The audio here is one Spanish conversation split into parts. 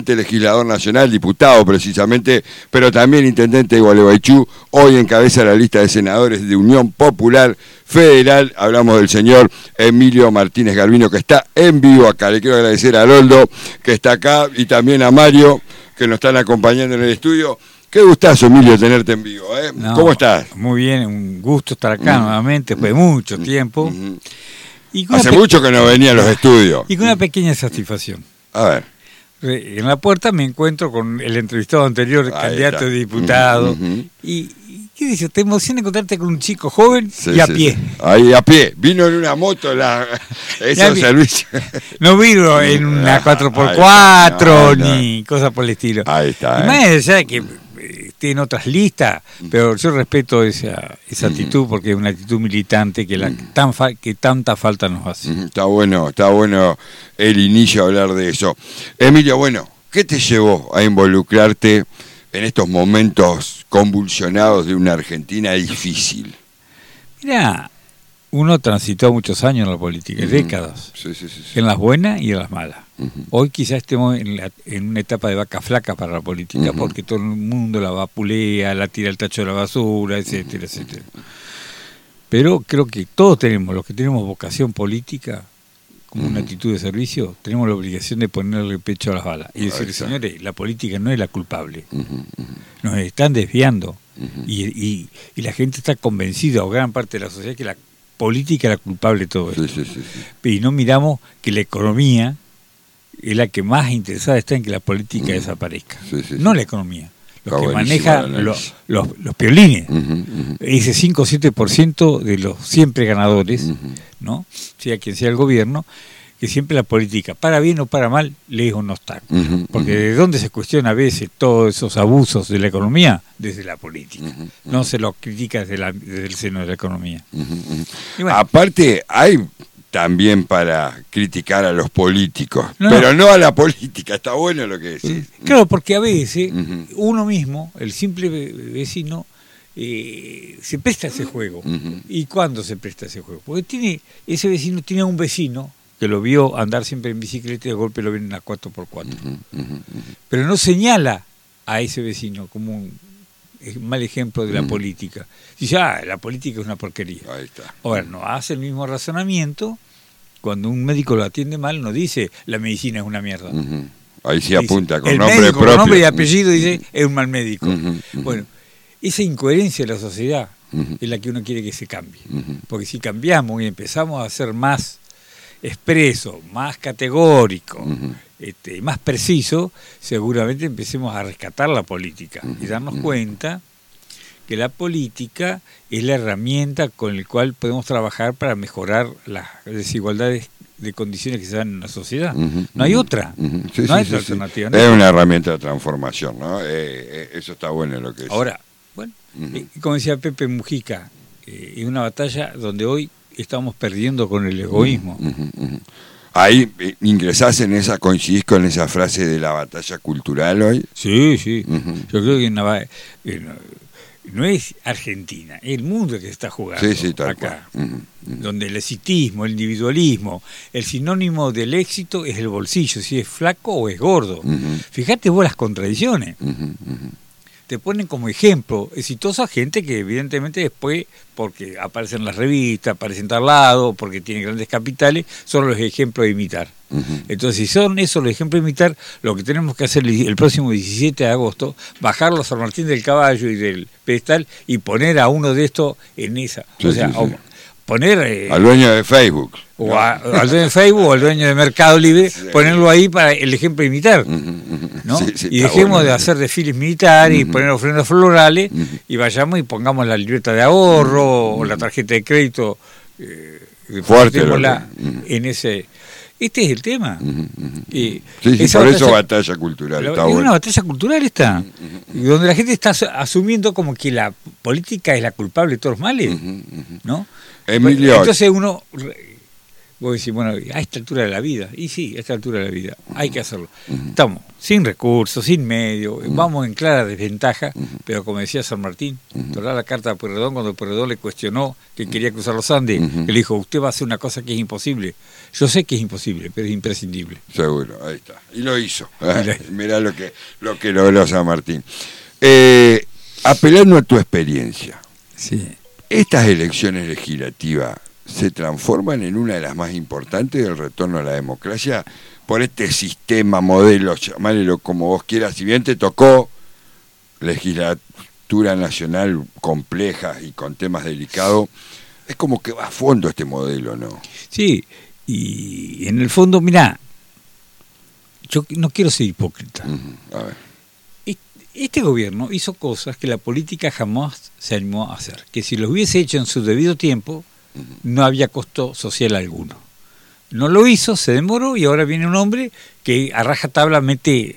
legislador nacional, diputado precisamente, pero también intendente de Gualeguaychú, hoy encabeza la lista de senadores de Unión Popular Federal. Hablamos del señor Emilio Martínez Garvino, que está en vivo acá. Le quiero agradecer a Aroldo, que está acá, y también a Mario, que nos están acompañando en el estudio. Qué gustazo, Emilio, tenerte en vivo, ¿eh? No, ¿Cómo estás? Muy bien, un gusto estar acá nuevamente, después de mucho tiempo. Y Hace mucho que no venía a los estudios. Y con una pequeña satisfacción. A ver. En la puerta me encuentro con el entrevistado anterior, Ahí candidato está. de diputado. Y ¿qué dice? Te emociona encontrarte con un chico joven y a pie. Sí. Ahí a pie. Vino en una moto esos servicios. No vino en una 4x4 no. ni cosas por el estilo. Ahí está. Y más allá de que esté en otras listas, pero yo respeto esa actitud, porque es una actitud militante que que tanta falta nos hace. Está bueno el inicio a hablar de eso. Emilio, bueno, ¿qué te llevó a involucrarte en estos momentos convulsionados de una Argentina difícil? Mirá, uno transitó muchos años en la política, décadas, Sí. en las buenas y en las malas. Hoy quizás estemos en una etapa de vaca flaca para la política, porque todo el mundo la vapulea, la tira al tacho de la basura, etcétera, etcétera. Pero creo que todos tenemos, los que tenemos vocación política, como una actitud de servicio, tenemos la obligación de ponerle pecho a las balas y decir, señores, la política no es la culpable. Nos están desviando y la gente está convencida, o gran parte de la sociedad, que la política es la culpable de todo esto. Sí. Y no miramos que la economía es la que más interesada está en que la política desaparezca. No la economía. Los que manejan los piolines. Ese 5 o 7% de los siempre ganadores, ¿no? Sea quien sea el gobierno, que siempre la política, para bien o para mal, lejos no está. Porque ¿de dónde se cuestiona a veces todos esos abusos de la economía? Desde la política. No se los critica desde el seno de la economía. Y bueno, aparte, hay también para criticar a los políticos, pero no a la política. Está bueno lo que decís. Claro, porque a veces uno mismo, el simple vecino, se presta a ese juego. ¿Y cuándo se presta a ese juego? Porque ese vecino tiene un vecino que lo vio andar siempre en bicicleta y de golpe lo ven en una 4x4. Pero no señala a ese vecino como un mal ejemplo de la política. Dice, la política es una porquería. Ahí está. Ahora, no hace el mismo razonamiento. Cuando un médico lo atiende mal, no dice, la medicina es una mierda. Ahí sí apunta con el nombre médico, propio. Con nombre y apellido dice, es un mal médico. Bueno, esa incoherencia de la sociedad es la que uno quiere que se cambie. Porque si cambiamos y empezamos a ser más expreso, más categórico, más preciso, seguramente empecemos a rescatar la política y darnos cuenta que la política es la herramienta con la cual podemos trabajar para mejorar las desigualdades de condiciones que se dan en la sociedad. No hay otra. No hay otra alternativa. Es una herramienta de transformación, ¿no? Eso está bueno lo que es. Ahora, bueno, como decía Pepe Mujica, es una batalla donde hoy estamos perdiendo con el egoísmo. Ahí ingresás en esa, coincidís con esa frase de la batalla cultural hoy. Sí. Yo creo que no es Argentina, es el mundo que se está jugando acá. Donde el exitismo, el individualismo, el sinónimo del éxito es el bolsillo, si es flaco o es gordo. Fíjate vos las contradicciones. Te ponen como ejemplo exitosa gente que evidentemente después, porque aparecen en las revistas, aparecen en tal lado, porque tienen grandes capitales, son los ejemplos de imitar. Entonces, si son esos los ejemplos de imitar, lo que tenemos que hacer el próximo 17 de agosto, bajarlos a San Martín del Caballo y del pedestal y poner a uno de estos en esa. Poner al dueño de Facebook. O al dueño de Facebook o al dueño de Mercado Libre, ponerlo ahí para el ejemplo de imitar. ¿No? Y dejemos de hacer desfiles militares y poner ofrendas florales y vayamos y pongamos la libreta de ahorro o la tarjeta de crédito, fuerte en ese. Este es el tema. Por eso batalla cultural. Está es bueno. una batalla cultural esta, donde la gente está asumiendo como que la política es la culpable de todos los males, ¿no? Emilio. Entonces uno vos decís, bueno, a esta altura de la vida, y sí, a esta altura de la vida, hay que hacerlo. Estamos sin recursos, sin medio, vamos en clara desventaja, pero como decía San Martín, toda la carta a Pueyrredón, cuando Pueyrredón le cuestionó que quería cruzar los Andes, que le dijo, usted va a hacer una cosa que es imposible. Yo sé que es imposible, pero es imprescindible. Seguro, ahí está. Y lo hizo. Mirá lo que logró San Martín. Apelando a tu experiencia, sí. ¿Estas elecciones legislativas se transforman en una de las más importantes del retorno a la democracia por este sistema, modelo, llamarlo como vos quieras? Si bien te tocó legislatura nacional compleja y con temas delicados, es como que va a fondo este modelo, ¿no? Sí, y en el fondo, mirá, yo no quiero ser hipócrita. A ver. Este gobierno hizo cosas que la política jamás se animó a hacer, que si lo hubiese hecho en su debido tiempo, no había costo social alguno. No lo hizo, se demoró, y ahora viene un hombre que a rajatabla mete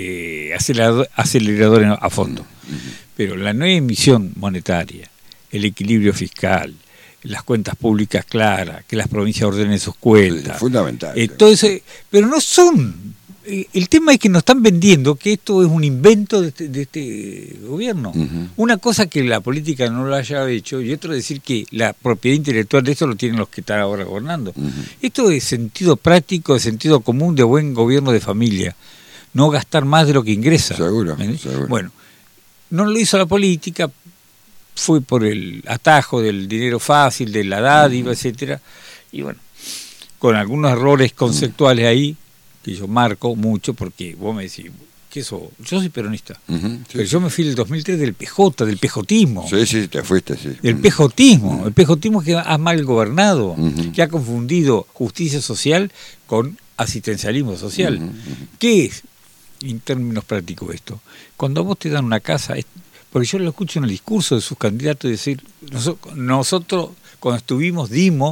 acelerador a fondo. Pero la nueva emisión monetaria, el equilibrio fiscal, las cuentas públicas claras, que las provincias ordenen sus cuentas. Sí, fundamental. Todo eso, pero no son. El tema es que nos están vendiendo que esto es un invento de este gobierno. Una cosa que la política no lo haya hecho, y otro decir que la propiedad intelectual de esto lo tienen los que están ahora gobernando. Esto es sentido práctico, de sentido común, de buen gobierno de familia. No gastar más de lo que ingresa. Seguro. Bueno, no lo hizo la política, fue por el atajo del dinero fácil, de la dádiva, etcétera. Y bueno, con algunos errores conceptuales ahí, que yo marco mucho, porque vos me decís, ¿qué sos? Yo soy peronista, pero yo me fui el 2003 del PJ, del pejotismo. Sí, te fuiste, sí. Del pejotismo, el pejotismo que ha mal gobernado, que ha confundido justicia social con asistencialismo social. ¿Qué es, en términos prácticos, esto? Cuando a vos te dan una casa, porque yo lo escucho en el discurso de sus candidatos decir, nosotros cuando estuvimos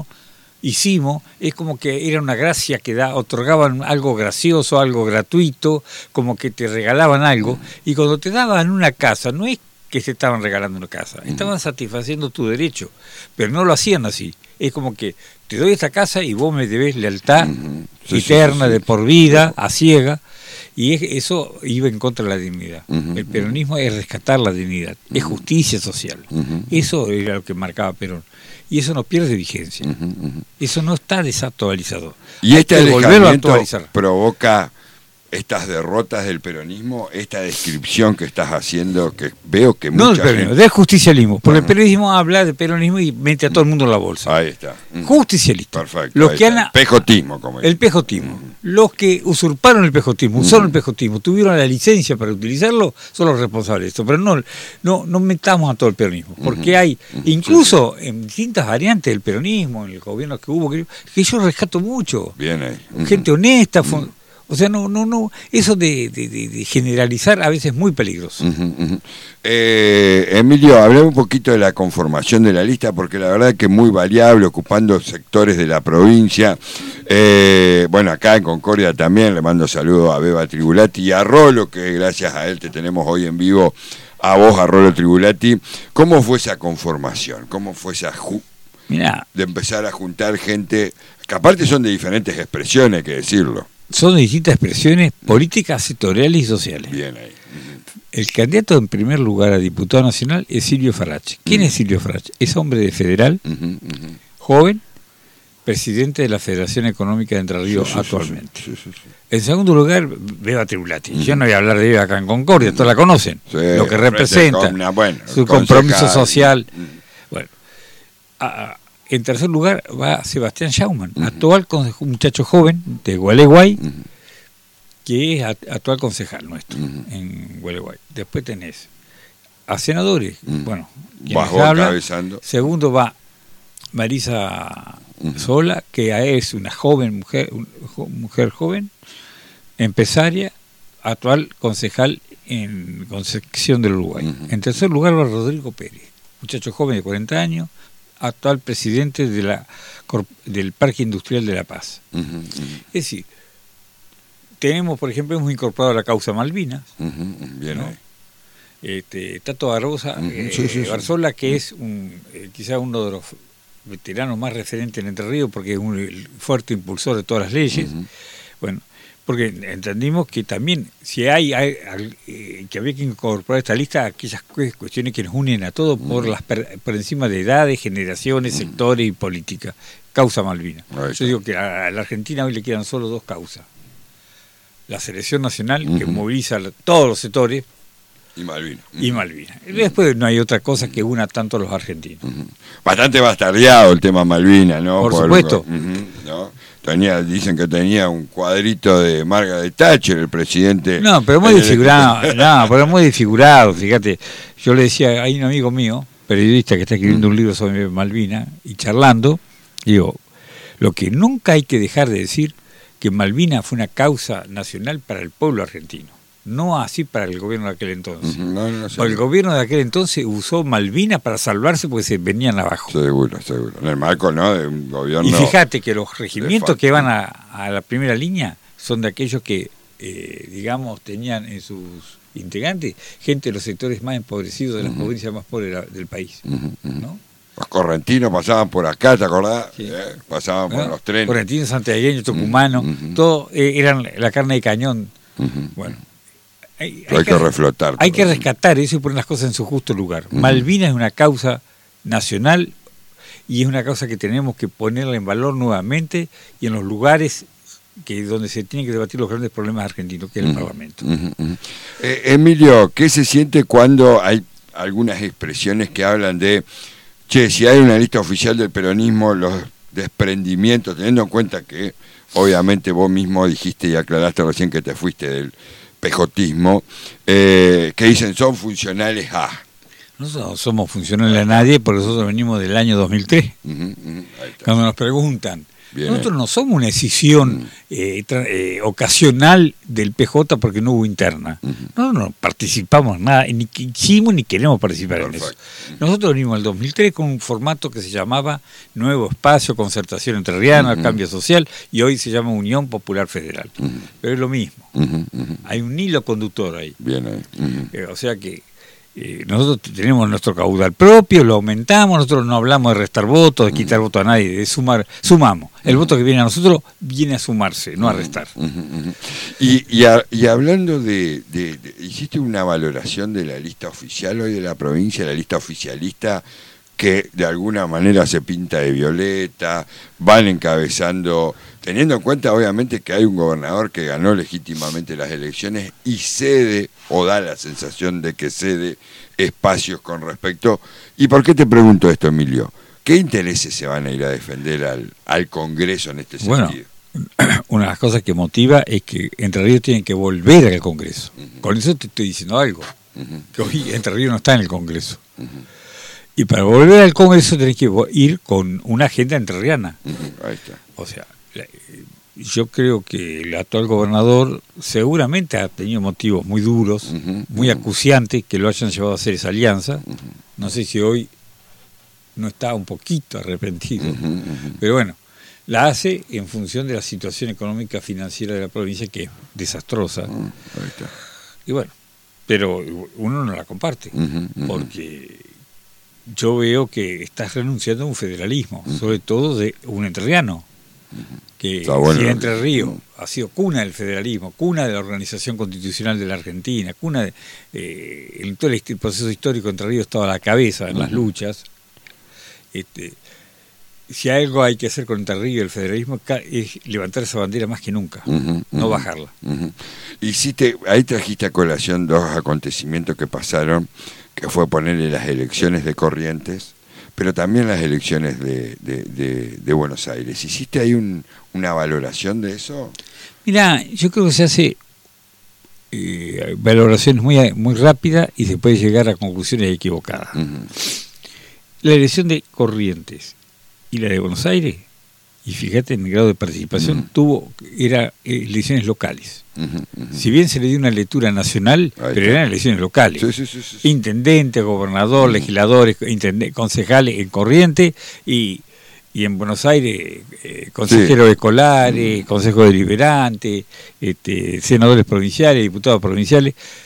hicimos, es como que era una gracia que otorgaban algo gracioso, algo gratuito, como que te regalaban algo, y cuando te daban una casa, no es que te estaban regalando una casa, estaban satisfaciendo tu derecho, pero no lo hacían así, es como que te doy esta casa y vos me debés lealtad eterna, de por vida, a ciega, y eso iba en contra de la dignidad. El peronismo es rescatar la dignidad, es justicia social, eso era lo que marcaba Perón. Y eso no pierde vigencia. Eso no está desactualizado. Y este alejamiento provoca estas derrotas del peronismo, esta descripción que estás haciendo, que veo que mucha gente... No del peronismo, del justicialismo. Porque el periodismo habla de peronismo y mete a todo el mundo en la bolsa. Ahí está. Justicialista. Perfecto. Los que el pejotismo, como el pejotismo. Los que usurparon el pejotismo, usaron el pejotismo, tuvieron la licencia para utilizarlo, son los responsables de esto. Pero no metamos a todo el peronismo. Porque hay, incluso en distintas variantes del peronismo, en el gobierno que hubo, que yo rescato mucho. Bien ahí. Gente honesta, o sea, no, eso de generalizar a veces es muy peligroso. Emilio, hablemos un poquito de la conformación de la lista, porque la verdad que es muy variable, ocupando sectores de la provincia. Bueno, acá en Concordia también le mando saludos a Beba Tribulati y a Rolo, que gracias a él te tenemos hoy en vivo, a vos, a Rolo Tribulati. ¿Cómo fue esa conformación? ¿Cómo fue esa de empezar a juntar gente, que aparte son de diferentes expresiones, hay que decirlo? Son de distintas expresiones políticas, sectoriales y sociales. Bien ahí. El candidato en primer lugar a diputado nacional es Silvio Farrache. ¿Quién es Silvio Farrache? Es hombre de Federal, joven, presidente de la Federación Económica de Entre Ríos actualmente. Sí. En segundo lugar, Beba Tribulati. Yo no voy a hablar de Beba acá en Concordia, todos la conocen. Lo que representa, su compromiso social. Bueno, en tercer lugar va Sebastián Schaumann, actual muchacho joven de Gualeguay, que es actual concejal nuestro en Gualeguay. Después tenés a senadores, bueno, quienes hablan. Segundo va Marisa Sola, que es una joven mujer joven, empresaria, actual concejal en Concepción del Uruguay. En tercer lugar va Rodrigo Pérez, muchacho joven de 40 años, actual presidente del Parque Industrial de La Paz. Es decir, tenemos, por ejemplo, hemos incorporado la causa Malvinas, bien, ¿no? Tato Barbosa, Barzola, que es quizá uno de los veterano más referente en Entre Ríos, porque es el fuerte impulsor de todas las leyes. Bueno, porque entendimos que también, si que había que incorporar a esta lista aquellas cuestiones que nos unen a todos por encima de edades, generaciones, sectores y política. Causa Malvinas. Yo digo que a la Argentina hoy le quedan solo dos causas. La selección nacional, que moviliza todos los sectores, y Malvinas. Y Malvinas. Después no hay otra cosa que una tanto a los argentinos. Bastante bastardeado el tema Malvinas, ¿no? Por supuesto. ¿No? Dicen que tenía un cuadrito de Margaret Thatcher, el presidente. No, pero muy desfigurado. No, pero muy desfigurado, fíjate. Yo le decía, hay un amigo mío, periodista, que está escribiendo un libro sobre Malvinas, y charlando, digo, lo que nunca hay que dejar de decir, que Malvinas fue una causa nacional para el pueblo argentino, no así para el gobierno de aquel entonces. El gobierno de aquel entonces usó Malvinas para salvarse porque se venían abajo. Seguro. En el marco, ¿no?, de un gobierno. Y fíjate que los regimientos que van a la primera línea son de aquellos que, digamos, tenían en sus integrantes gente de los sectores más empobrecidos, de las provincias más pobres del país, ¿no? Los correntinos pasaban por acá, ¿te acordás? Sí. Pasaban por los trenes. Correntinos, santiagueños, tucumanos, todo eran la carne de cañón. Bueno, hay que reflotar. Hay que rescatar eso y poner las cosas en su justo lugar. Malvinas es una causa nacional y es una causa que tenemos que ponerla en valor nuevamente y en los lugares donde se tienen que debatir los grandes problemas argentinos, que es el Parlamento. Emilio, ¿qué se siente cuando hay algunas expresiones que hablan de si hay una lista oficial del peronismo, los desprendimientos, teniendo en cuenta que obviamente vos mismo dijiste y aclaraste recién que te fuiste del pejotismo, que dicen son funcionales a... Nosotros no somos funcionales a nadie porque nosotros venimos del año 2003. Cuando nos preguntan, nosotros no somos una decisión ocasional del PJ porque no hubo interna. Nosotros no participamos en nada, ni quisimos ni queremos participar en eso. Nosotros venimos al 2003 con un formato que se llamaba Nuevo Espacio, Concertación Entrerriana, Cambio Social, y hoy se llama Unión Popular Federal. Pero es lo mismo. Hay un hilo conductor ahí. Bien ahí. O sea que nosotros tenemos nuestro caudal propio, lo aumentamos, nosotros no hablamos de restar votos, de quitar votos a nadie, de sumamos. El voto que viene a nosotros viene a sumarse, no a restar. Y hablando hiciste una valoración de la lista oficial hoy de la provincia, la lista oficialista, que de alguna manera se pinta de violeta, van encabezando, teniendo en cuenta obviamente que hay un gobernador que ganó legítimamente las elecciones y cede, o da la sensación de que cede espacios con respecto. ¿Y por qué te pregunto esto, Emilio? ¿Qué intereses se van a ir a defender al Congreso en este sentido? Bueno, una de las cosas que motiva es que Entre Ríos tienen que volver al Congreso. Con eso te estoy diciendo algo, que hoy Entre Ríos no está en el Congreso. Y para volver al Congreso tenés que ir con una agenda entrerriana. Ahí está. O sea, yo creo que el actual gobernador seguramente ha tenido motivos muy duros, muy acuciantes, que lo hayan llevado a hacer esa alianza. No sé si hoy no está un poquito arrepentido, pero bueno, la hace en función de la situación económica financiera de la provincia, que es desastrosa. Ahí está. Y bueno, pero uno no la comparte, porque yo veo que estás renunciando a un federalismo, sobre todo de un entrerriano, que si Entre Ríos ha sido cuna del federalismo, cuna de la organización constitucional de la Argentina, cuna de todo el proceso histórico. Entre Ríos estaba a la cabeza en las luchas. Si algo hay que hacer con Entre Ríos y el federalismo es levantar esa bandera más que nunca, no bajarla. Ahí trajiste a colación dos acontecimientos que pasaron, que fue ponerle las elecciones de Corrientes, pero también las elecciones de Buenos Aires. ¿Hiciste ahí una valoración de eso? Mirá, yo creo que se hace valoraciones muy rápidas y se puede llegar a conclusiones equivocadas. La elección de Corrientes y la de Buenos Aires, y fíjate en el grado de participación, era elecciones locales. Si bien se le dio una lectura nacional, pero eran elecciones locales. Sí. Intendente, gobernador, legisladores, concejales en Corrientes y en Buenos Aires, consejeros escolares, consejo deliberante, senadores provinciales, diputados provinciales.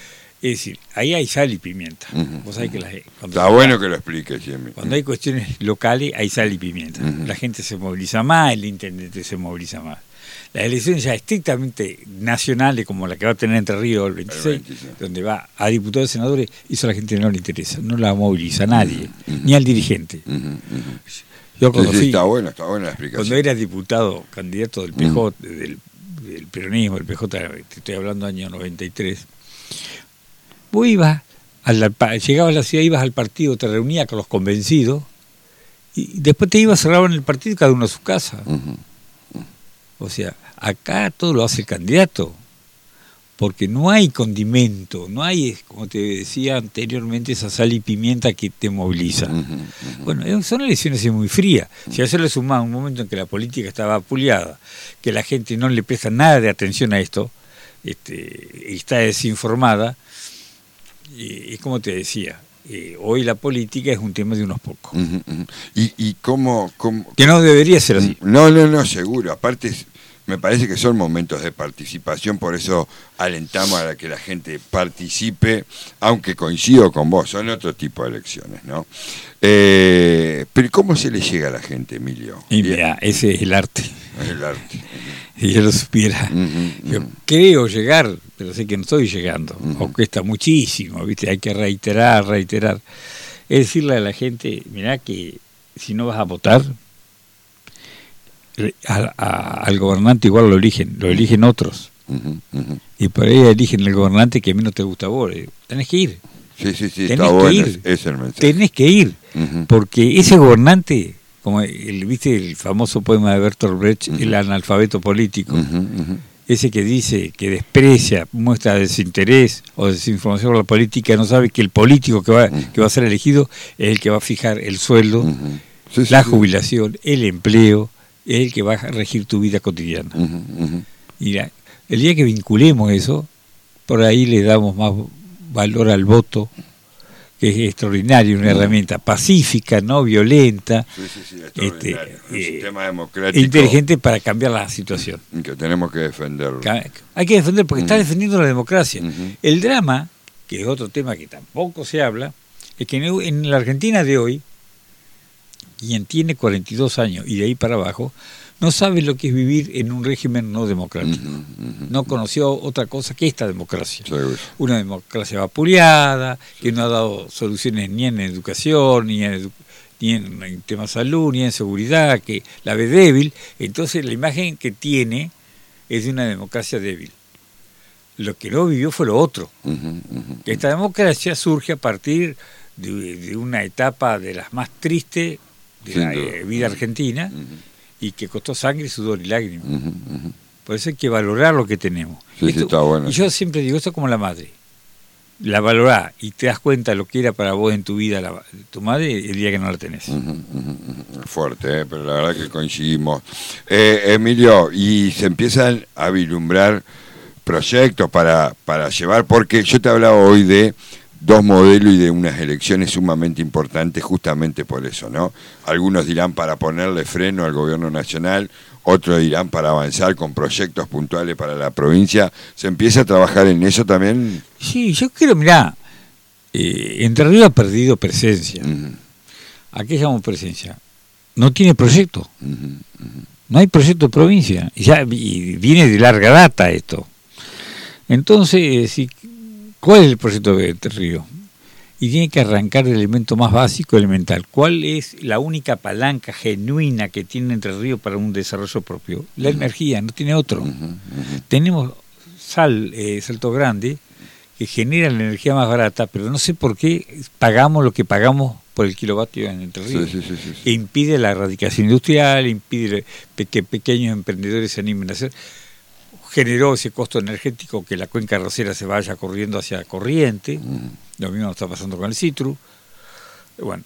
Es decir, ahí hay sal y pimienta. Vos sabés que está bueno que lo expliques, Jimmy. Cuando hay cuestiones locales, hay sal y pimienta. La gente se moviliza más, el intendente se moviliza más. Las elecciones ya estrictamente nacionales, como la que va a tener Entre Ríos el 26, donde va a diputados y senadores, eso a la gente no le interesa, no la moviliza a nadie, ni al dirigente. Yo cuando fui, está buena la explicación. Cuando era diputado, candidato del PJ, del peronismo, del PJ, te estoy hablando año 93, vos ibas, llegabas a la ciudad, ibas al partido, te reunías con los convencidos, y después te ibas, cerraban el partido, cada uno a su casa. O sea, acá todo lo hace el candidato, porque no hay condimento, no hay, como te decía anteriormente, esa sal y pimienta que te moviliza. Bueno, son elecciones muy frías. Si a eso le sumás un momento en que la política estaba apuleada, que la gente no le presta nada de atención a esto, y está desinformada, es como te decía, hoy la política es un tema de unos pocos. ¿Y cómo? Que no debería ser así. No, seguro. Aparte, me parece que son momentos de participación, por eso alentamos a que la gente participe, aunque coincido con vos, son otro tipo de elecciones, ¿no? Pero ¿cómo se le llega a la gente, Emilio? Y mira, ese es el arte. Es el arte. Si yo lo supiera. Yo creo llegar, pero sé que no estoy llegando. O cuesta muchísimo, ¿viste? Hay que reiterar. Es decirle a la gente, mirá que si no vas a votar, al gobernante igual lo eligen otros. Y por ahí eligen el gobernante que menos te gusta a vos. Tenés que ir. Sí, está bueno, es el mensaje. Tenés que ir, porque ese gobernante, como viste el famoso poema de Bertolt Brecht, el analfabeto político, ese que dice, que desprecia, muestra desinterés o desinformación por la política, no sabe que el político que va a ser elegido es el que va a fijar el sueldo, la jubilación, el empleo, es el que va a regir tu vida cotidiana. Y el día que vinculemos eso, por ahí le damos más valor al voto, que es extraordinario, una herramienta pacífica, no violenta, un sistema democrático inteligente para cambiar la situación. Que tenemos que defenderlo. Hay que defender, porque está defendiendo la democracia. El drama, que es otro tema que tampoco se habla, es que en la Argentina de hoy, quien tiene 42 años y de ahí para abajo, no sabe lo que es vivir en un régimen no democrático. No conoció otra cosa que esta democracia. Una democracia vapuleada, que no ha dado soluciones ni en educación, ni en tema de salud, ni en seguridad, que la ve débil. Entonces la imagen que tiene es de una democracia débil. Lo que no vivió fue lo otro. Que esta democracia surge a partir de una etapa de las más tristes de la vida argentina, y que costó sangre, sudor y lágrimas. Por eso hay que valorar lo que tenemos. Está bueno. Y yo siempre digo, esto es como la madre. La valorás y te das cuenta de lo que era para vos en tu vida tu madre el día que no la tenés. Fuerte, pero la verdad que coincidimos. Emilio, y se empiezan a vislumbrar proyectos para llevar, porque yo te hablaba hoy de dos modelos y de unas elecciones sumamente importantes justamente por eso, ¿no? Algunos dirán para ponerle freno al gobierno nacional, otros dirán para avanzar con proyectos puntuales para la provincia. ¿Se empieza a trabajar en eso también? Sí, yo creo, mirá, Entre Ríos ha perdido presencia. ¿A qué llamamos presencia? No tiene proyecto. No hay proyecto de provincia. Y viene de larga data esto. Entonces, ¿cuál es el proyecto de Entre Ríos? Y tiene que arrancar del elemento más básico, elemental. ¿Cuál es la única palanca genuina que tiene Entre Ríos para un desarrollo propio? La energía, no tiene otro. Tenemos Salto Grande, que genera la energía más barata, pero no sé por qué pagamos lo que pagamos por el kilovatio en Entre Ríos. E impide la erradicación industrial, impide que pequeños emprendedores se animen a hacer. Generó ese costo energético que la cuenca arrocera se vaya corriendo hacia Corriente. Lo mismo está pasando con el Citru. Bueno,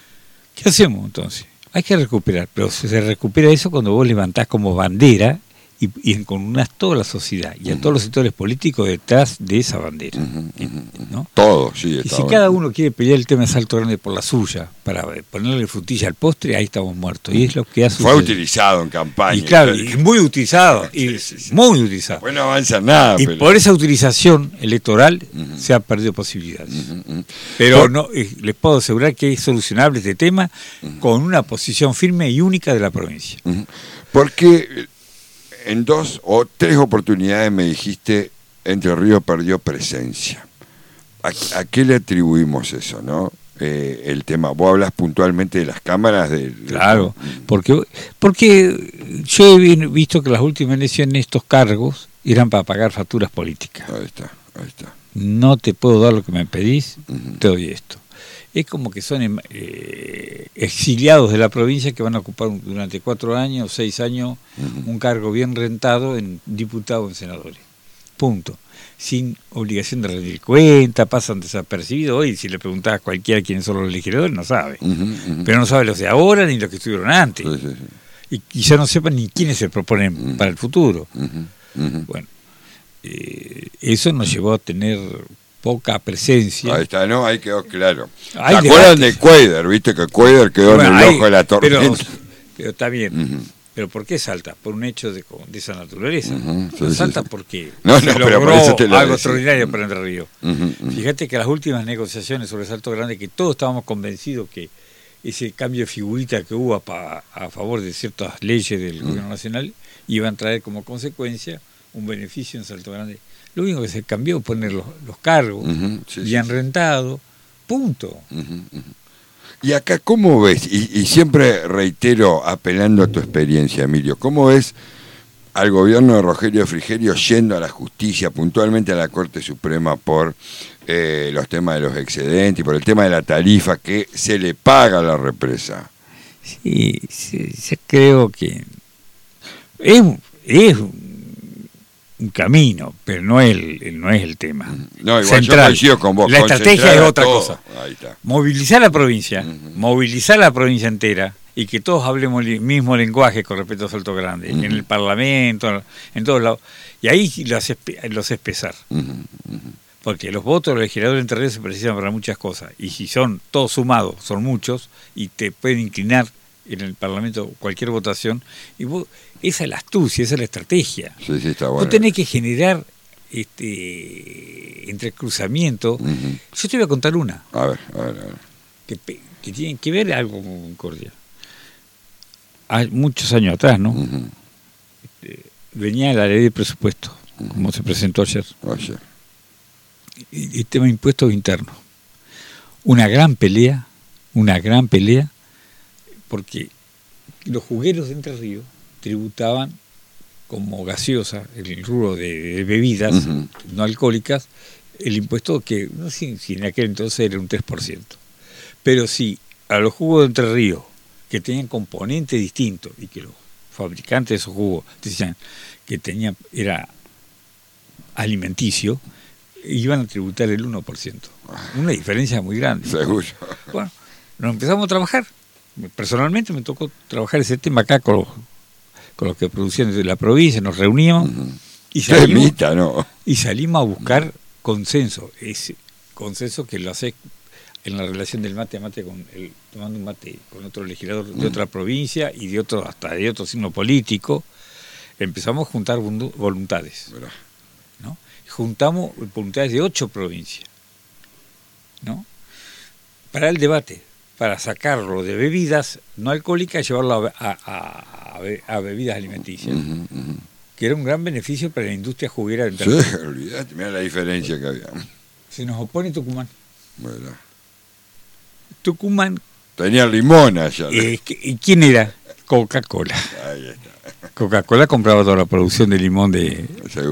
¿qué hacemos entonces? Hay que recuperar, pero se recupera eso cuando vos levantás como bandera y encolumnás toda la sociedad y a todos los sectores políticos detrás de esa bandera. ¿No? Todo, sí. Y si cada uno quiere pelear el tema de Salto Grande por la suya, para ponerle frutilla al postre, ahí estamos muertos. Y es lo que ha sucedido. Fue utilizado en campaña. Y claro, y muy utilizado. Y sí. Muy utilizado. Pues no avanza nada. Y por esa utilización electoral se han perdido posibilidades. Pero no, les puedo asegurar que es solucionable este tema con una posición firme y única de la provincia. Porque en 2 o 3 oportunidades me dijiste Entre Ríos perdió presencia. ¿A qué le atribuimos eso, no? El tema, vos hablas puntualmente de las cámaras Claro, porque yo he visto que las últimas elecciones estos cargos eran para pagar facturas políticas. Ahí está. No te puedo dar lo que me pedís, te doy esto. Es como que son exiliados de la provincia que van a ocupar durante 4 años, 6 años, un cargo bien rentado en diputados o en senadores. Punto. Sin obligación de rendir cuenta, pasan desapercibidos. Hoy, si le preguntás a cualquiera quiénes son los legisladores, no sabe. Pero no sabe los de ahora ni los que estuvieron antes. Sí. Y quizá no sepan ni quiénes se proponen para el futuro. Bueno, eso nos llevó a tener poca presencia. Ahí está, ¿no? Ahí quedó claro. ¿Se acuerdan de Cuader? ¿Viste que Cuader quedó en el ojo de la tormenta? Pero está bien. ¿Pero por qué salta? Por un hecho de esa naturaleza. No salta porque se logró algo extraordinario para Entre Ríos. Fíjate que las últimas negociaciones sobre Salto Grande, que todos estábamos convencidos que ese cambio de figurita que hubo a favor de ciertas leyes del gobierno nacional iban a traer como consecuencia un beneficio en Salto Grande. Lo único que se cambió fue poner los cargos, bien rentados, punto. Y acá, ¿cómo ves? Y siempre reitero, apelando a tu experiencia, Emilio, ¿cómo ves al gobierno de Rogelio Frigerio yendo a la justicia, puntualmente a la Corte Suprema, por los temas de los excedentes y por el tema de la tarifa que se le paga a la represa? Sí, yo creo que es un camino, pero no es el tema. No, igual central. Yo coincido con vos. La estrategia es otra cosa. Ahí está. Movilizar la provincia, movilizar la provincia entera y que todos hablemos el mismo lenguaje con respecto a Salto Grande, en el Parlamento, en todos lados. Y ahí los espesar. Porque los votos de los legisladores entre ellos se precisan para muchas cosas. Y si son todos sumados, son muchos, y te pueden inclinar en el Parlamento cualquier votación, y vos, esa es la astucia, esa es la estrategia. Sí, está bueno. Vos tenés que generar entrecruzamiento. Yo te voy a contar una. A ver. Que tiene que ver algo con Concordia. Hay muchos años atrás, ¿no? Venía la ley de presupuesto, como se presentó ayer. Y el tema de impuestos internos. Una gran pelea, porque los jugueros de Entre Ríos tributaban como gaseosa, el rubro de bebidas no alcohólicas, el impuesto que, no sé si en aquel entonces era un 3%. Pero si a los jugos de Entre Ríos, que tenían componentes distintos, y que los fabricantes de esos jugos decían que era alimenticio, iban a tributar el 1%. Una diferencia muy grande. Seguro. Bueno, nos empezamos a trabajar. Personalmente me tocó trabajar ese tema acá con los que producían desde la provincia, nos reuníamos y salimos a buscar consenso. Ese consenso que lo hace en la relación del mate a mate tomando un mate con otro legislador de otra provincia y de otro, hasta de otro signo político. Empezamos a juntar voluntades, ¿no? Juntamos voluntades de 8 provincias, ¿no? Para el debate, para sacarlo de bebidas no alcohólicas y llevarlo a bebidas alimenticias, que era un gran beneficio para la industria juguera del territorio. Sí, olvidate, mira la diferencia que había. Se nos opone Tucumán. Bueno. Tucumán. Tenía limón allá. ¿Y quién era? Coca-Cola. Ahí está. Coca-Cola compraba toda la producción de limón de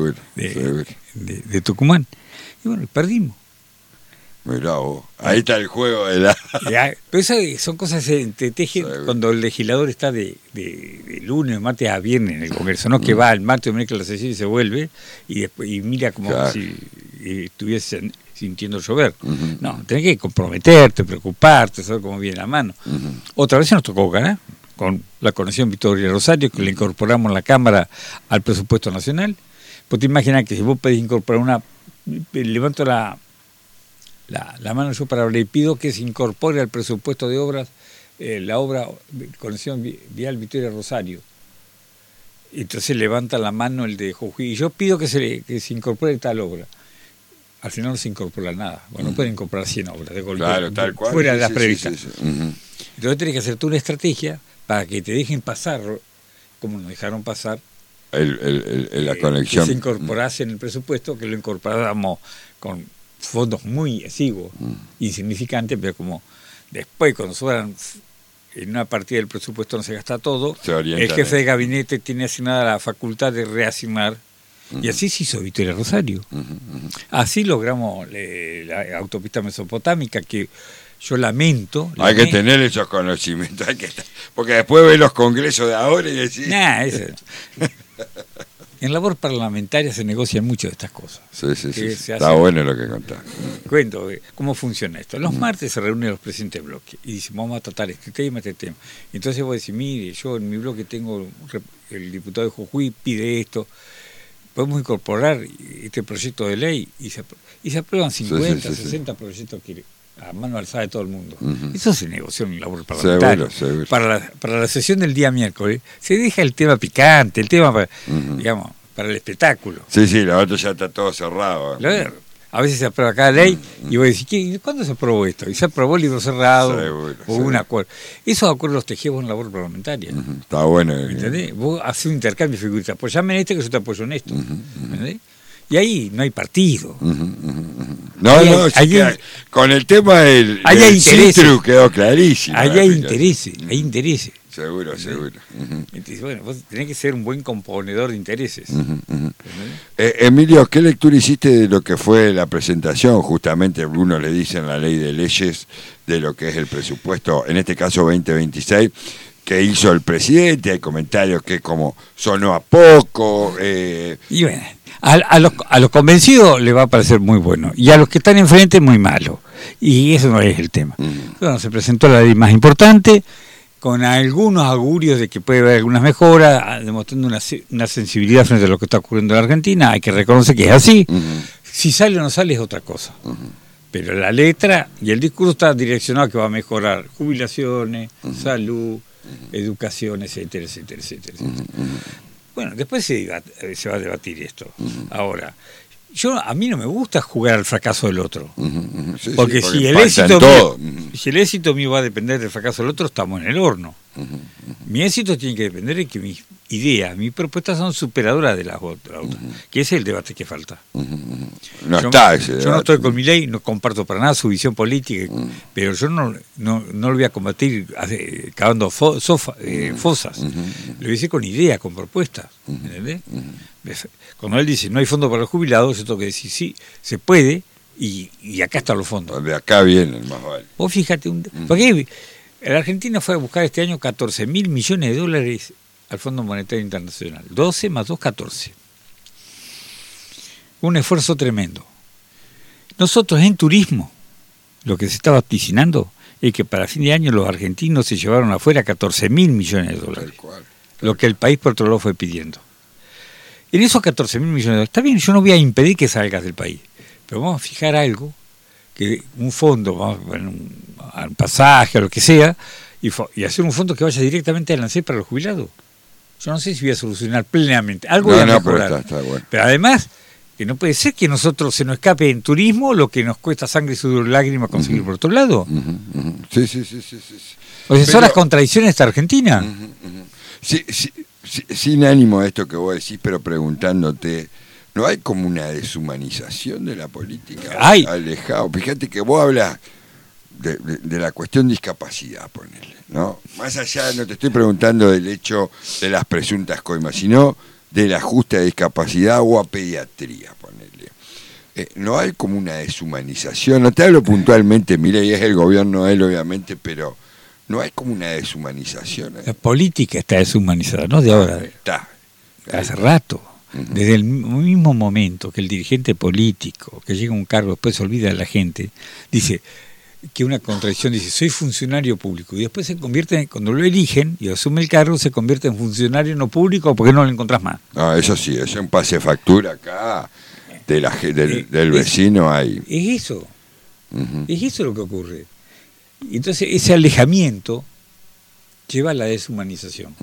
Tucumán. Y bueno, perdimos. Mirá vos, ahí está el juego de la... Pero esas son cosas que se tejen cuando el legislador está de lunes, martes a viernes en el Congreso, no que va el martes o miércoles a la sesión y se vuelve y mira como si estuviese sintiendo llover. No, tenés que comprometerte, preocuparte, saber cómo viene la mano. Otra vez se nos tocó ganar. con la conexión Victoria Rosario, que le incorporamos la Cámara al presupuesto nacional. Pues te imaginas que si vos pedís incorporar levanto la mano yo para hablar y pido que se incorpore al presupuesto de obras la obra conexión vial Victoria Rosario. Entonces levanta la mano el de Jujuy y yo pido que se incorpore tal obra. Al final no se incorpora nada. Bueno, no pueden incorporar 100 obras de golpe, claro, tal cual, fuera de las previstas. Sí. Entonces tenés que hacer tú una estrategia para que te dejen pasar, como nos dejaron pasar, la conexión. que se incorporase en el presupuesto, que lo incorporáramos con fondos muy exiguos, insignificantes, pero como después cuando sobran en una partida del presupuesto no se gasta todo, el jefe de gabinete tiene asignada la facultad de reasignar, y así se hizo Victoria Rosario. Así logramos la autopista mesopotámica, que yo lamento. Hay que tener esos conocimientos, porque después ves los congresos de ahora y decís... En labor parlamentaria se negocian mucho de estas cosas. Sí. Está bueno lo que contás. Cuento cómo funciona esto. Los martes se reúnen los presidentes de bloque y dicen, vamos a tratar este tema. Entonces vos decís, mire, yo en mi bloque tengo, el diputado de Jujuy pide esto, podemos incorporar este proyecto de ley y se aprueban 50, 60 proyectos que a mano alzada de todo el mundo. Eso se negoció en labor parlamentaria. Seguro. Para la sesión del día miércoles se deja el tema picante, el tema digamos, para el espectáculo. Sí, la otra ya está todo cerrado. A veces se aprueba cada ley y vos decís, ¿cuándo se aprobó esto? Y se aprobó el libro cerrado o un acuerdo. Esos acuerdos los tejemos en labor parlamentaria. Está bueno. ¿Entendés? Vos haces un intercambio de figuritas. Apoyame en este que yo te apoyo en esto. ¿Entendés? Y ahí no hay partido. Con el tema del Citru quedó clarísimo. Ahí hay intereses. Seguro. Entonces, bueno, vos tenés que ser un buen componedor de intereses. Emilio, ¿qué lectura hiciste de lo que fue la presentación? Justamente algunos le dicen la ley de leyes de lo que es el presupuesto, en este caso 2026, que hizo el presidente. Hay comentarios que como sonó a poco. Y bueno, a los convencidos les va a parecer muy bueno, y a los que están enfrente muy malo. Y eso no es el tema. Bueno, se presentó la ley más importante, con algunos augurios de que puede haber algunas mejoras, demostrando una sensibilidad frente a lo que está ocurriendo en la Argentina. Hay que reconocer que es así. Si sale o no sale es otra cosa. Pero la letra y el discurso está direccionado a que va a mejorar jubilaciones, salud, educación, etcétera. Bueno, después se va a debatir esto. Ahora, a mí no me gusta jugar al fracaso del otro. Porque si el éxito mío va a depender del fracaso del otro, estamos en el horno. Mi éxito tiene que depender de que mis ideas, mis propuestas son superadoras de las otras, que ese es el debate que falta. Yo no estoy con mi ley, no comparto para nada su visión política, pero yo no lo voy a combatir cavando fosas. Lo voy a decir con ideas, con propuestas. ¿Entendés? Cuando él dice no hay fondo para los jubilados, yo tengo que decir sí, se puede, y acá están los fondos. De acá vienen, más vale. Vos fíjate, porque la Argentina fue a buscar este año 14.000 millones de dólares al Fondo Monetario Internacional. 12 más 2, 14. Un esfuerzo tremendo. Nosotros en turismo, lo que se está vaticinando es que para fin de año los argentinos se llevaron afuera 14.000 millones de dólares. Lo que el país por otro lado fue pidiendo. En esos 14.000 millones de dólares, está bien, yo no voy a impedir que salgas del país, pero vamos a fijar algo, que un fondo, vamos a poner un pasaje o lo que sea, y hacer un fondo que vaya directamente al ANSES para los jubilados. Yo no sé si voy a solucionar plenamente, algo voy a mejorar. Pero, bueno. Pero además, que no puede ser que nosotros se nos escape en turismo lo que nos cuesta sangre, sudor y lágrimas conseguir por otro lado. Sí. O sea, son las contradicciones de esta Argentina. Sí, sin ánimo a esto que vos decís, pero preguntándote, ¿no hay como una deshumanización de la política? Alejado. Fíjate que vos hablas de la cuestión discapacidad, ponele, ¿no? Más allá, no te estoy preguntando del hecho de las presuntas coimas, sino del ajuste de discapacidad o a pediatría, ponele. No hay como una deshumanización, no te hablo puntualmente, mire, y es el gobierno él, obviamente, pero no hay como una deshumanización. La política está deshumanizada, no de ahora. Está. Hace rato. Desde el mismo momento que el dirigente político que llega a un cargo después se olvida de la gente, dice, que una contradicción, dice, soy funcionario público, y después se convierte, cuando lo eligen y asume el cargo, se convierte en funcionario no público porque no lo encontrás más. No, eso sí, es un pase factura acá del vecino hay. Es eso, es eso lo que ocurre. Entonces ese alejamiento lleva a la deshumanización.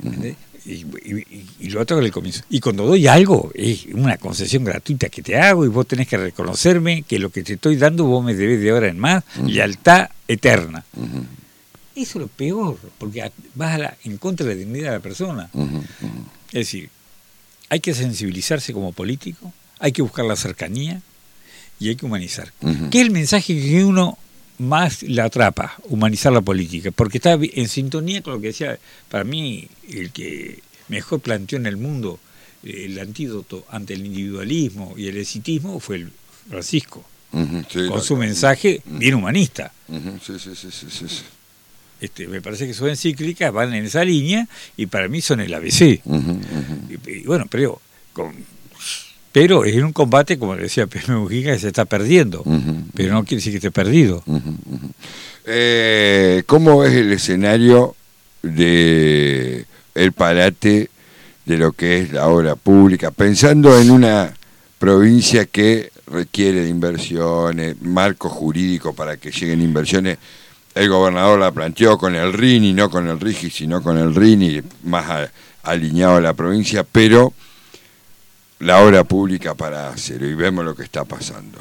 Y lo otro que le comienzo. Y cuando doy algo, es una concesión gratuita que te hago y vos tenés que reconocerme que lo que te estoy dando vos me debés de ahora en más, lealtad eterna. Eso es lo peor, porque vas en contra de la dignidad de la persona. Es decir, hay que sensibilizarse como político, hay que buscar la cercanía y hay que humanizar. ¿Qué es el mensaje que uno más la atrapa, humanizar la política? Porque está en sintonía con lo que decía, para mí, el que mejor planteó en el mundo el antídoto ante el individualismo y el exitismo fue el Francisco, con su mensaje bien humanista. Me parece que sus encíclicas van en esa línea y para mí son el ABC. Y bueno, pero es un combate, como decía Pepe Mujica, que se está perdiendo, pero no quiere decir que esté perdido. ¿Cómo ves el escenario de el parate de lo que es la obra pública? Pensando en una provincia que requiere de inversiones, marco jurídico para que lleguen inversiones. El gobernador la planteó con el RINI, no con el RIGI, sino con el RINI, más alineado a la provincia, pero la obra pública para hacerlo, y vemos lo que está pasando.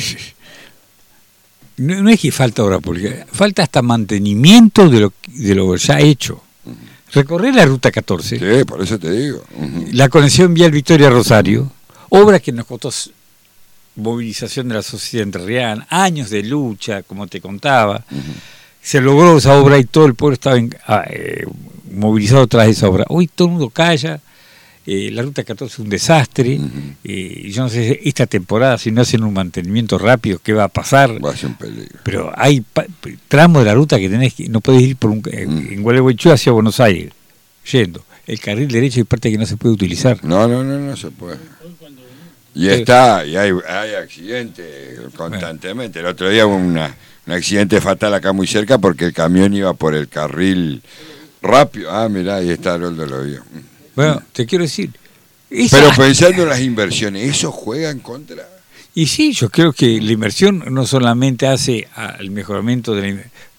No es que falta obra pública, falta hasta mantenimiento de lo ya hecho. Recorrer la Ruta 14. Sí, por eso te digo. La conexión vial Victoria-Rosario, obra que nos costó movilización de la sociedad entrerriana, años de lucha, como te contaba. Se logró esa obra y todo el pueblo estaba movilizado tras esa obra. Hoy todo el mundo calla. La Ruta 14 es un desastre. Yo no sé esta temporada, si no hacen un mantenimiento rápido, ¿qué va a pasar? Va a ser un peligro. Pero hay tramos de la ruta que no podés ir en Gualeguaychú hacia Buenos Aires, yendo. El carril derecho hay parte que no se puede utilizar. No se puede. Y hay accidentes constantemente. El otro día hubo un accidente fatal acá muy cerca porque el camión iba por el carril rápido. Mirá, ahí está Haroldo, lo vio. Bueno, te quiero decir... Pero pensando en las inversiones, ¿eso juega en contra? Y sí, yo creo que la inversión no solamente hace al mejoramiento de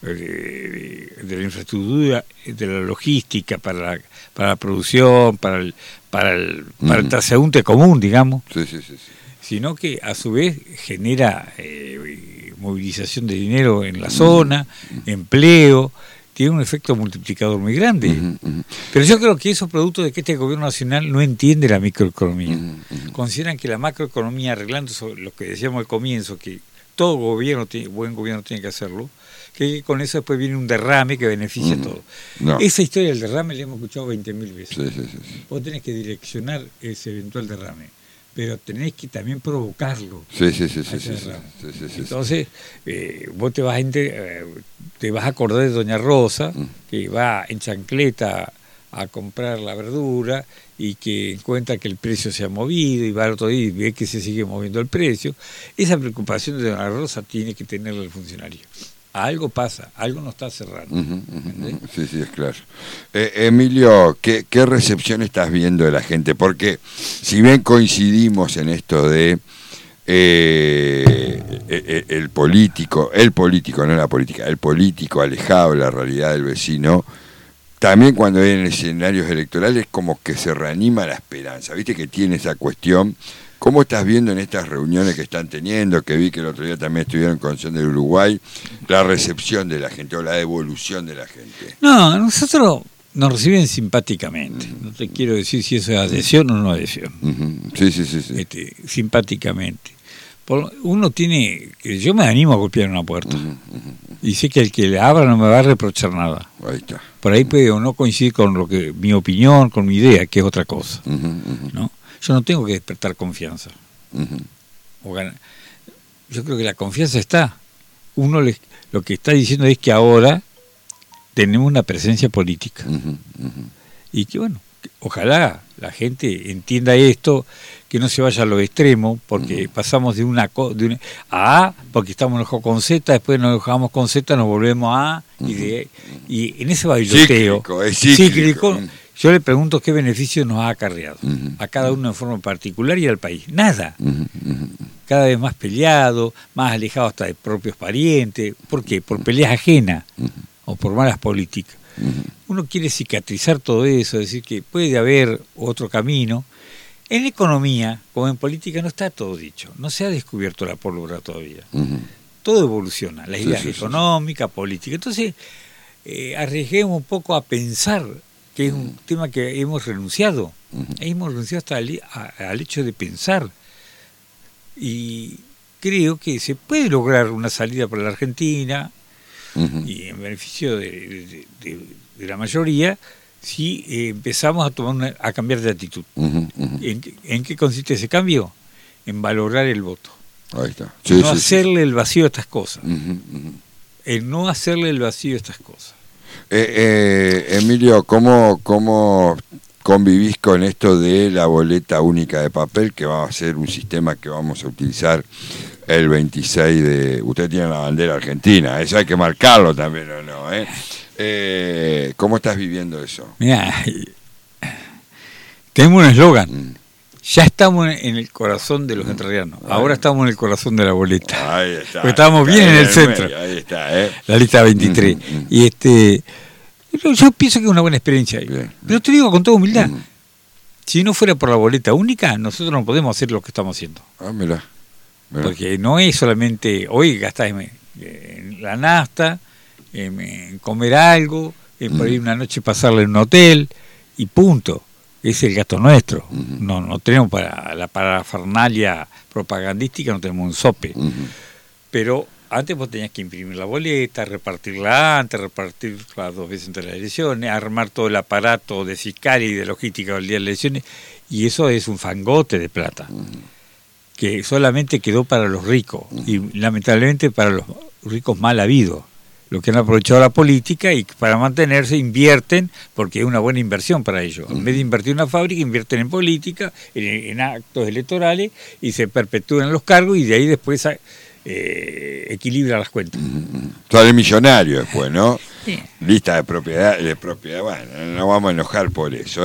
la infraestructura, de la logística, para la producción, para el transeúnte común, digamos, sino que a su vez genera movilización de dinero en la zona, empleo, tiene un efecto multiplicador muy grande. Pero yo creo que eso es producto de que este gobierno nacional no entiende la microeconomía. Consideran que la macroeconomía, arreglando sobre lo que decíamos al comienzo, que todo buen gobierno tiene que hacerlo, que con eso después viene un derrame que beneficia a todo. No. Esa historia del derrame la hemos escuchado 20.000 veces. Vos tenés que direccionar ese eventual derrame, pero tenés que también provocarlo. Entonces, vos te vas a acordar de Doña Rosa, que va en chancleta a comprar la verdura y que encuentra que el precio se ha movido y va al otro día y ve que se sigue moviendo el precio. Esa preocupación de Doña Rosa tiene que tenerla el funcionario. Algo pasa, algo no está cerrando. Sí, es claro. Emilio, ¿qué recepción estás viendo de la gente? Porque si bien coincidimos en esto de el político, no la política, el político alejado de la realidad del vecino, también cuando hay en escenarios electorales como que se reanima la esperanza. ¿Viste que tiene esa cuestión? ¿Cómo estás viendo en estas reuniones que están teniendo, que vi que el otro día también estuvieron en Concepción del Uruguay, la recepción de la gente o la devolución de la gente? No, nosotros nos reciben simpáticamente. No te quiero decir si eso es adhesión o no adhesión. Sí. Simpáticamente. Uno tiene... Yo me animo a golpear una puerta. Y sé que el que le abra no me va a reprochar nada. Ahí está. Por ahí puede o no coincidir con mi opinión, con mi idea, que es otra cosa. ¿No? Yo no tengo que despertar confianza. Yo creo que la confianza está. Lo que está diciendo es que ahora tenemos una presencia política. Y que bueno, ojalá la gente entienda esto, que no se vaya a lo extremo, porque pasamos de una a A, porque estamos enojados con Z, después nos enojamos con Z, nos volvemos a A, y en ese bailoteo cíclico, yo le pregunto qué beneficio nos ha acarreado a cada uno en forma particular y al país. Nada. Cada vez más peleado, más alejado hasta de propios parientes. ¿Por qué? Por peleas ajenas o por malas políticas. Uno quiere cicatrizar todo eso, decir que puede haber otro camino. En economía, como en política, no está todo dicho. No se ha descubierto la pólvora todavía. Todo evoluciona, las ideas económicas, políticas. Entonces, arriesguemos un poco a pensar, que es un tema que hemos renunciado. Hemos renunciado hasta al hecho de pensar. Y creo que se puede lograr una salida para la Argentina, y en beneficio de la mayoría, si empezamos a cambiar de actitud. ¿En qué consiste ese cambio? En valorar el voto. Ahí está. No hacerle el vacío a estas cosas. El no hacerle el vacío a estas cosas. Emilio, ¿cómo convivís con esto de la boleta única de papel, que va a ser un sistema que vamos a utilizar el 26 de... Usted tiene la bandera argentina, eso hay que marcarlo también, ¿o no? ¿Cómo estás viviendo eso? Mirá, tenemos un eslogan. Ya estamos en el corazón de los entrerrianos. Ahora estamos en el corazón de la boleta. Ahí está. Porque estábamos bien en el centro. Medio, ahí está, La lista 23. Y yo pienso que es una buena experiencia. Pero te digo con toda humildad. Si no fuera por la boleta única, nosotros no podemos hacer lo que estamos haciendo. Mirá. Porque no es solamente hoy gastar en la nafta, en comer algo, en por ahí una noche pasarla en un hotel, y punto. Es el gasto nuestro. No tenemos para la parafernalia propagandística, no tenemos un sope. Pero antes vos tenías que imprimir la boleta, repartirla antes, repartirla 2 veces entre las elecciones, armar todo el aparato de fiscal y de logística del día de las elecciones, y eso es un fangote de plata, que solamente quedó para los ricos, y lamentablemente para los ricos mal habidos. Lo que han aprovechado la política y para mantenerse invierten, porque es una buena inversión para ellos. En vez de invertir en una fábrica, invierten en política, en actos electorales, y se perpetúan los cargos, y de ahí después equilibra las cuentas. Sale millonario después, ¿no? Sí. Lista de propiedad, bueno, no vamos a enojar por eso,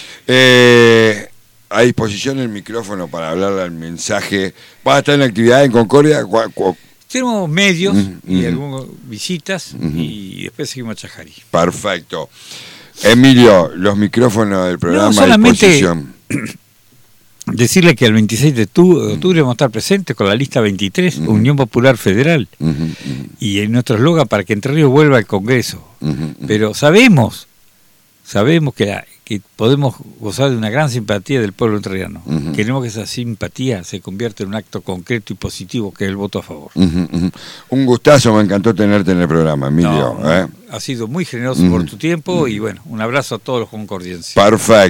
a disposición el micrófono para hablarle al mensaje. ¿Vas a estar en actividad en Concordia? Tenemos medios y algunas visitas, y después seguimos a Chajari. Perfecto. Emilio, los micrófonos del programa solamente a disposición. Decirle que el 26 de octubre vamos a estar presentes con la lista 23, Unión Popular Federal, y en nuestro eslogan para que Entre Ríos vuelva al Congreso. Pero sabemos que podemos gozar de una gran simpatía del pueblo entrerriano. Queremos que esa simpatía se convierta en un acto concreto y positivo, que es el voto a favor. Un gustazo, me encantó tenerte en el programa, Emilio. Ha sido muy generoso por tu tiempo, y bueno, un abrazo a todos los concordienses. Perfecto.